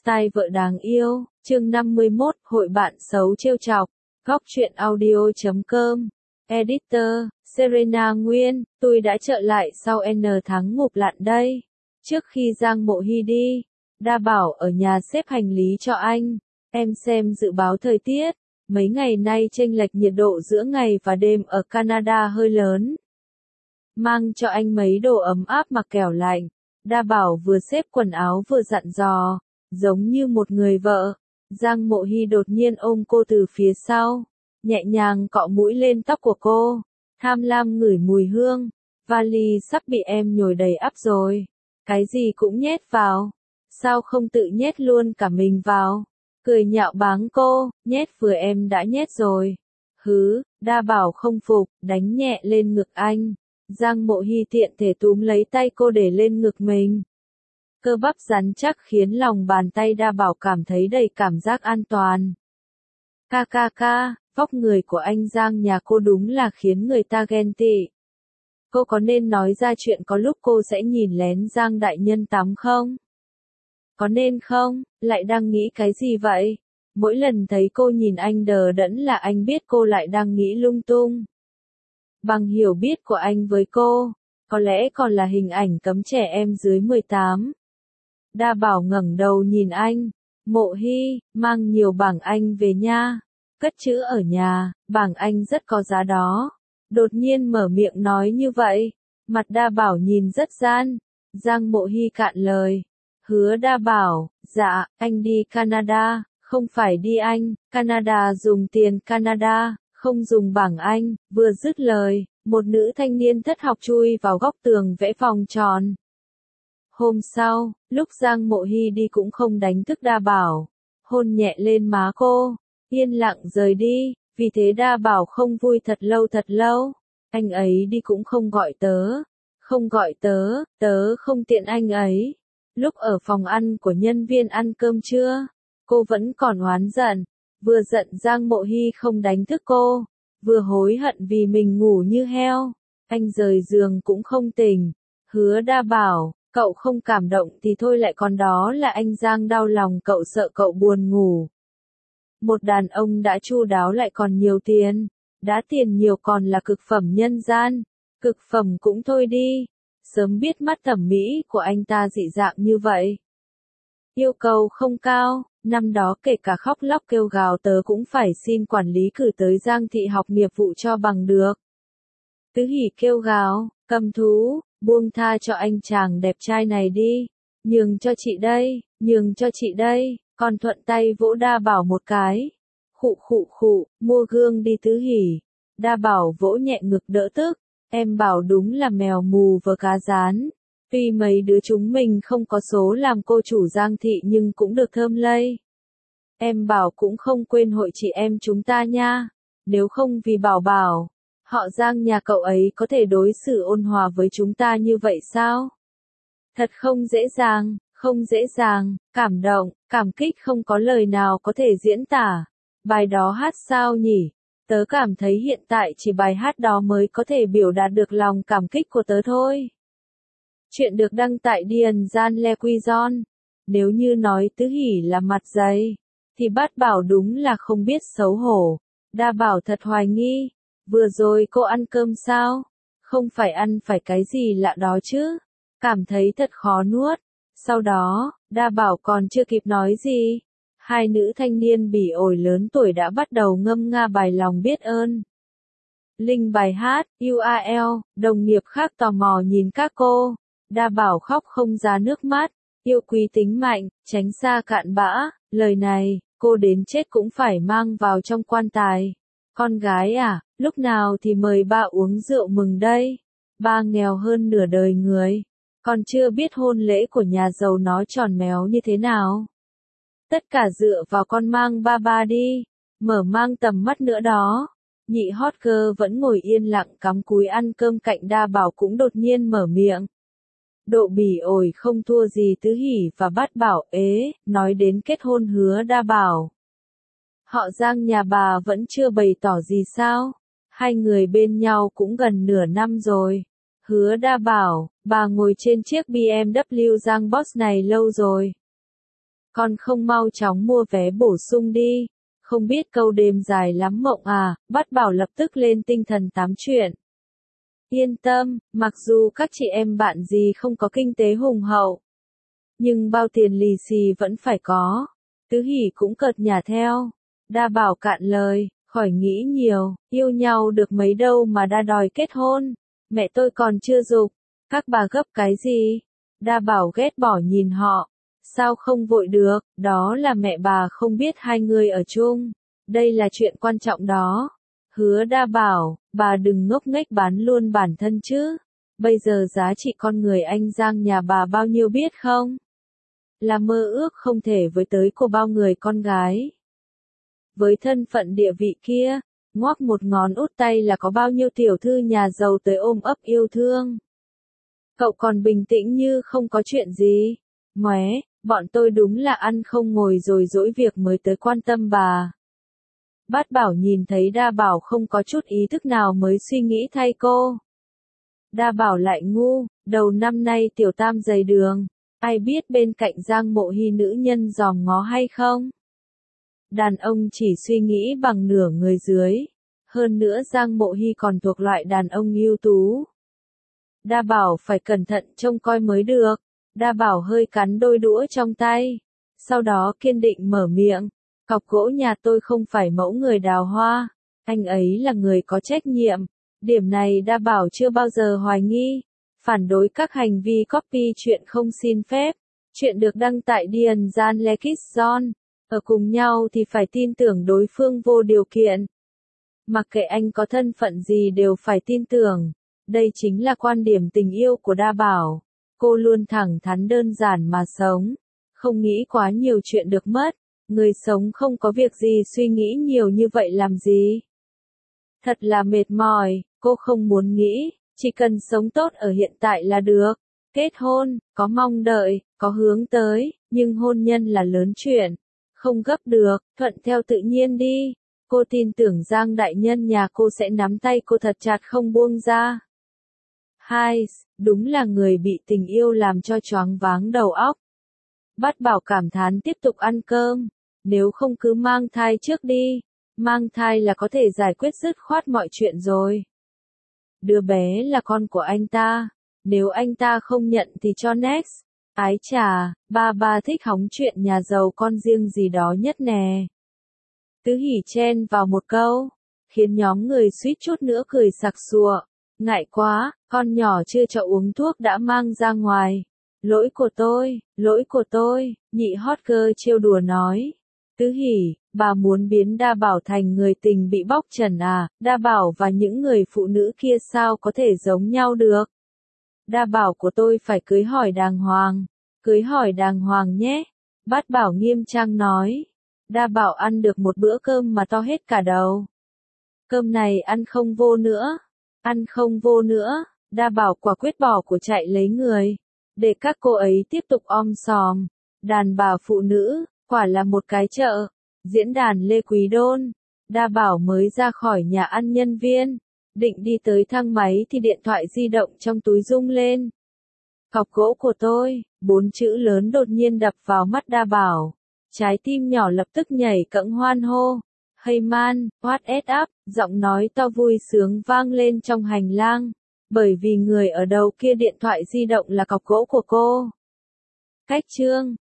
Style vợ đáng yêu, chương 51, hội bạn xấu trêu chọc, góc truyện audio.com, editor, Serena Nguyên, tôi đã trở lại sau N tháng ngụp lặn đây. Trước khi Giang Mộ Hy đi, Đa bảo ở nhà xếp hành lý cho anh, em xem dự báo thời tiết, mấy ngày nay chênh lệch nhiệt độ giữa ngày và đêm ở Canada hơi lớn. Mang cho anh mấy đồ ấm áp mặc kẻo lạnh. Đa bảo vừa xếp quần áo vừa dặn dò, giống như một người vợ. Giang Mộ Hy đột nhiên ôm cô từ phía sau, nhẹ nhàng cọ mũi lên tóc của cô, tham lam ngửi mùi hương. Vali sắp bị em nhồi đầy ắp rồi, cái gì cũng nhét vào, sao không tự nhét luôn cả mình vào? Cười nhạo báng cô, nhét vừa em đã nhét rồi. Hứ, Đa bảo không phục, đánh nhẹ lên ngực anh. Giang Mộ Hy tiện thể túm lấy tay cô để lên ngực mình. Cơ bắp rắn chắc khiến lòng bàn tay Đa bảo cảm thấy đầy cảm giác an toàn. Ca, vóc người của anh Giang nhà cô đúng là khiến người ta ghen tị. Cô có nên nói ra chuyện có lúc cô sẽ nhìn lén Giang đại nhân tắm không? Có nên không? Lại đang nghĩ cái gì vậy? Mỗi lần thấy cô nhìn anh đờ đẫn là anh biết cô lại đang nghĩ lung tung. Bằng hiểu biết của anh với cô, có lẽ còn là hình ảnh cấm trẻ em dưới 18. Đa bảo ngẩng đầu nhìn anh, Mộ Hy, mang nhiều bảng Anh về nha, cất chữ ở nhà, bảng Anh rất có giá đó. Đột nhiên mở miệng nói như vậy, mặt Đa bảo nhìn rất gian. Giang Mộ Hy cạn lời, hứa Đa bảo, dạ, anh đi Canada, không phải đi Anh, Canada dùng tiền Canada, không dùng bảng Anh. Vừa dứt lời, một nữ thanh niên thất học chui vào góc tường vẽ vòng tròn. Hôm sau, lúc Giang Mộ Hy đi cũng không đánh thức Đa bảo, hôn nhẹ lên má cô, yên lặng rời đi, vì thế Đa bảo không vui thật lâu. Anh ấy đi cũng không gọi tớ, tớ không tiện anh ấy. Lúc ở phòng ăn của nhân viên ăn cơm trưa, cô vẫn còn oán giận, vừa giận Giang Mộ Hy không đánh thức cô, vừa hối hận vì mình ngủ như heo. Anh rời giường cũng không tỉnh. Hứa Đa bảo, cậu không cảm động thì thôi, lại còn đó là anh Giang đau lòng cậu, sợ cậu buồn ngủ. Một đàn ông đã chu đáo lại còn nhiều tiền, đã tiền nhiều còn là cực phẩm nhân gian, cực phẩm cũng thôi đi, sớm biết mắt thẩm mỹ của anh ta dị dạng như vậy. Yêu cầu không cao, năm đó kể cả khóc lóc kêu gào tớ cũng phải xin quản lý cử tới Giang thị học nghiệp vụ cho bằng được. Tứ hỉ kêu gào, cầm thú, buông tha cho anh chàng đẹp trai này đi, nhường cho chị đây, còn thuận tay vỗ Đa bảo một cái. Khụ, mua gương đi Tứ hỉ. Đa bảo vỗ nhẹ ngực đỡ tức, em bảo đúng là mèo mù vờ cá rán. Tuy mấy đứa chúng mình không có số làm cô chủ Giang thị nhưng cũng được thơm lây. Em bảo cũng không quên hội chị em chúng ta nha, nếu không vì bảo, họ Giang nhà cậu ấy có thể đối xử ôn hòa với chúng ta như vậy sao? Thật không dễ dàng, cảm động, cảm kích không có lời nào có thể diễn tả. Bài đó hát sao nhỉ? Tớ cảm thấy hiện tại chỉ bài hát đó mới có thể biểu đạt được lòng cảm kích của tớ thôi. Chuyện được đăng tại Điền Gian Le Quy Gion. Nếu như nói Tứ hỉ là mặt dày, thì Bát bảo đúng là không biết xấu hổ. Đa bảo thật hoài nghi, vừa rồi cô ăn cơm sao? Không phải ăn phải cái gì lạ đó chứ? Cảm thấy thật khó nuốt. Sau đó, Đa bảo còn chưa kịp nói gì, hai nữ thanh niên bỉ ổi lớn tuổi đã bắt đầu ngâm nga bài lòng biết ơn. Linh bài hát, URL, đồng nghiệp khác tò mò nhìn các cô. Đa bảo khóc không ra nước mắt, yêu quý tính mạnh, tránh xa cạn bã, lời này, cô đến chết cũng phải mang vào trong quan tài. Con gái à, lúc nào thì mời ba uống rượu mừng đây, ba nghèo hơn nửa đời người, còn chưa biết hôn lễ của nhà giàu nó tròn méo như thế nào. Tất cả dựa vào con mang ba đi, mở mang tầm mắt nữa đó. Nhị hot girl vẫn ngồi yên lặng cắm cúi ăn cơm cạnh Đa bảo cũng đột nhiên mở miệng. Độ bỉ ổi không thua gì Tứ hỉ và Bát bảo. Nói đến kết hôn hứa Đa bảo. Họ Giang nhà bà vẫn chưa bày tỏ gì sao? Hai người bên nhau cũng gần nửa năm rồi. Hứa Đa bảo, bà ngồi trên chiếc BMW Giang Boss này lâu rồi. Con không mau chóng mua vé bổ sung đi. Không biết câu đêm dài lắm mộng à, Bát Bảo lập tức lên tinh thần tám chuyện. Yên tâm, mặc dù các chị em bạn gì không có kinh tế hùng hậu, nhưng bao tiền lì xì vẫn phải có. Tứ Hỷ cũng cợt nhả theo. Đa Bảo cạn lời, khỏi nghĩ nhiều, yêu nhau được mấy đâu mà đã đòi kết hôn. Mẹ tôi còn chưa giục, các bà gấp cái gì? Đa Bảo ghét bỏ nhìn họ. Sao không vội được, đó là mẹ bà không biết hai người ở chung. Đây là chuyện quan trọng đó. Hứa Đa Bảo, bà đừng ngốc nghếch bán luôn bản thân chứ. Bây giờ giá trị con người anh Giang nhà bà bao nhiêu biết không? Là mơ ước không thể với tới của bao người con gái. Với thân phận địa vị kia, ngoắc một ngón út tay là có bao nhiêu tiểu thư nhà giàu tới ôm ấp yêu thương. Cậu còn bình tĩnh như không có chuyện gì. Ngoé, bọn tôi đúng là ăn không ngồi rồi dỗi việc mới tới quan tâm bà. Bát Bảo nhìn thấy Đa Bảo không có chút ý thức nào mới suy nghĩ thay cô. Đa Bảo lại ngu, đầu năm nay tiểu tam dày đường, ai biết bên cạnh Giang Mộ Hy nữ nhân dòm ngó hay không? Đàn ông chỉ suy nghĩ bằng nửa người dưới. Hơn nữa Giang Mộ Hy còn thuộc loại đàn ông ưu tú. Đa Bảo phải cẩn thận trông coi mới được. Đa Bảo hơi cắn đôi đũa trong tay. Sau đó kiên định mở miệng. Cọc gỗ nhà tôi không phải mẫu người đào hoa. Anh ấy là người có trách nhiệm. Điểm này Đa Bảo chưa bao giờ hoài nghi. Phản đối các hành vi copy chuyện không xin phép. Chuyện được đăng tại Dian Jan Lekison. Ở cùng nhau thì phải tin tưởng đối phương vô điều kiện. Mặc kệ anh có thân phận gì đều phải tin tưởng. Đây chính là quan điểm tình yêu của Đa Bảo. Cô luôn thẳng thắn đơn giản mà sống. Không nghĩ quá nhiều chuyện được mất. Người sống không có việc gì suy nghĩ nhiều như vậy làm gì. Thật là mệt mỏi, cô không muốn nghĩ. Chỉ cần sống tốt ở hiện tại là được. Kết hôn, có mong đợi, có hướng tới, nhưng hôn nhân là lớn chuyện. Không gấp được, thuận theo tự nhiên đi. Cô tin tưởng Giang đại nhân nhà cô sẽ nắm tay cô thật chặt không buông ra. Hai, đúng là người bị tình yêu làm cho choáng váng đầu óc. Bát Bảo cảm thán tiếp tục ăn cơm. Nếu không cứ mang thai trước đi. Mang thai là có thể giải quyết dứt khoát mọi chuyện rồi. Đứa bé là con của anh ta. Nếu anh ta không nhận thì cho next. Ái chà, ba thích hóng chuyện nhà giàu con riêng gì đó nhất nè. Tứ Hỷ chen vào một câu, khiến nhóm người suýt chút nữa cười sặc sụa. Ngại quá, con nhỏ chưa cho uống thuốc đã mang ra ngoài. Lỗi của tôi, nhị hot girl trêu đùa nói. Tứ Hỷ, bà muốn biến Đa Bảo thành người tình bị bóc trần à? Đa Bảo và những người phụ nữ kia sao có thể giống nhau được? Đa Bảo của tôi phải cưới hỏi đàng hoàng nhé. Bát Bảo nghiêm trang nói. Đa Bảo ăn được một bữa cơm mà to hết cả đầu. Cơm này ăn không vô nữa. Đa Bảo quả quyết bỏ của chạy lấy người. Để các cô ấy tiếp tục om sòm. Đàn bà phụ nữ, quả là một cái chợ. Diễn đàn Lê Quý Đôn. Đa Bảo mới ra khỏi nhà ăn nhân viên. Định đi tới thang máy thì điện thoại di động trong túi rung lên. Cọc gỗ của tôi, 4 chữ lớn đột nhiên đập vào mắt Đa Bảo. Trái tim nhỏ lập tức nhảy cẫng hoan hô. Hey man, what it up, giọng nói to vui sướng vang lên trong hành lang. Bởi vì người ở đầu kia điện thoại di động là cọc gỗ của cô. Cách chương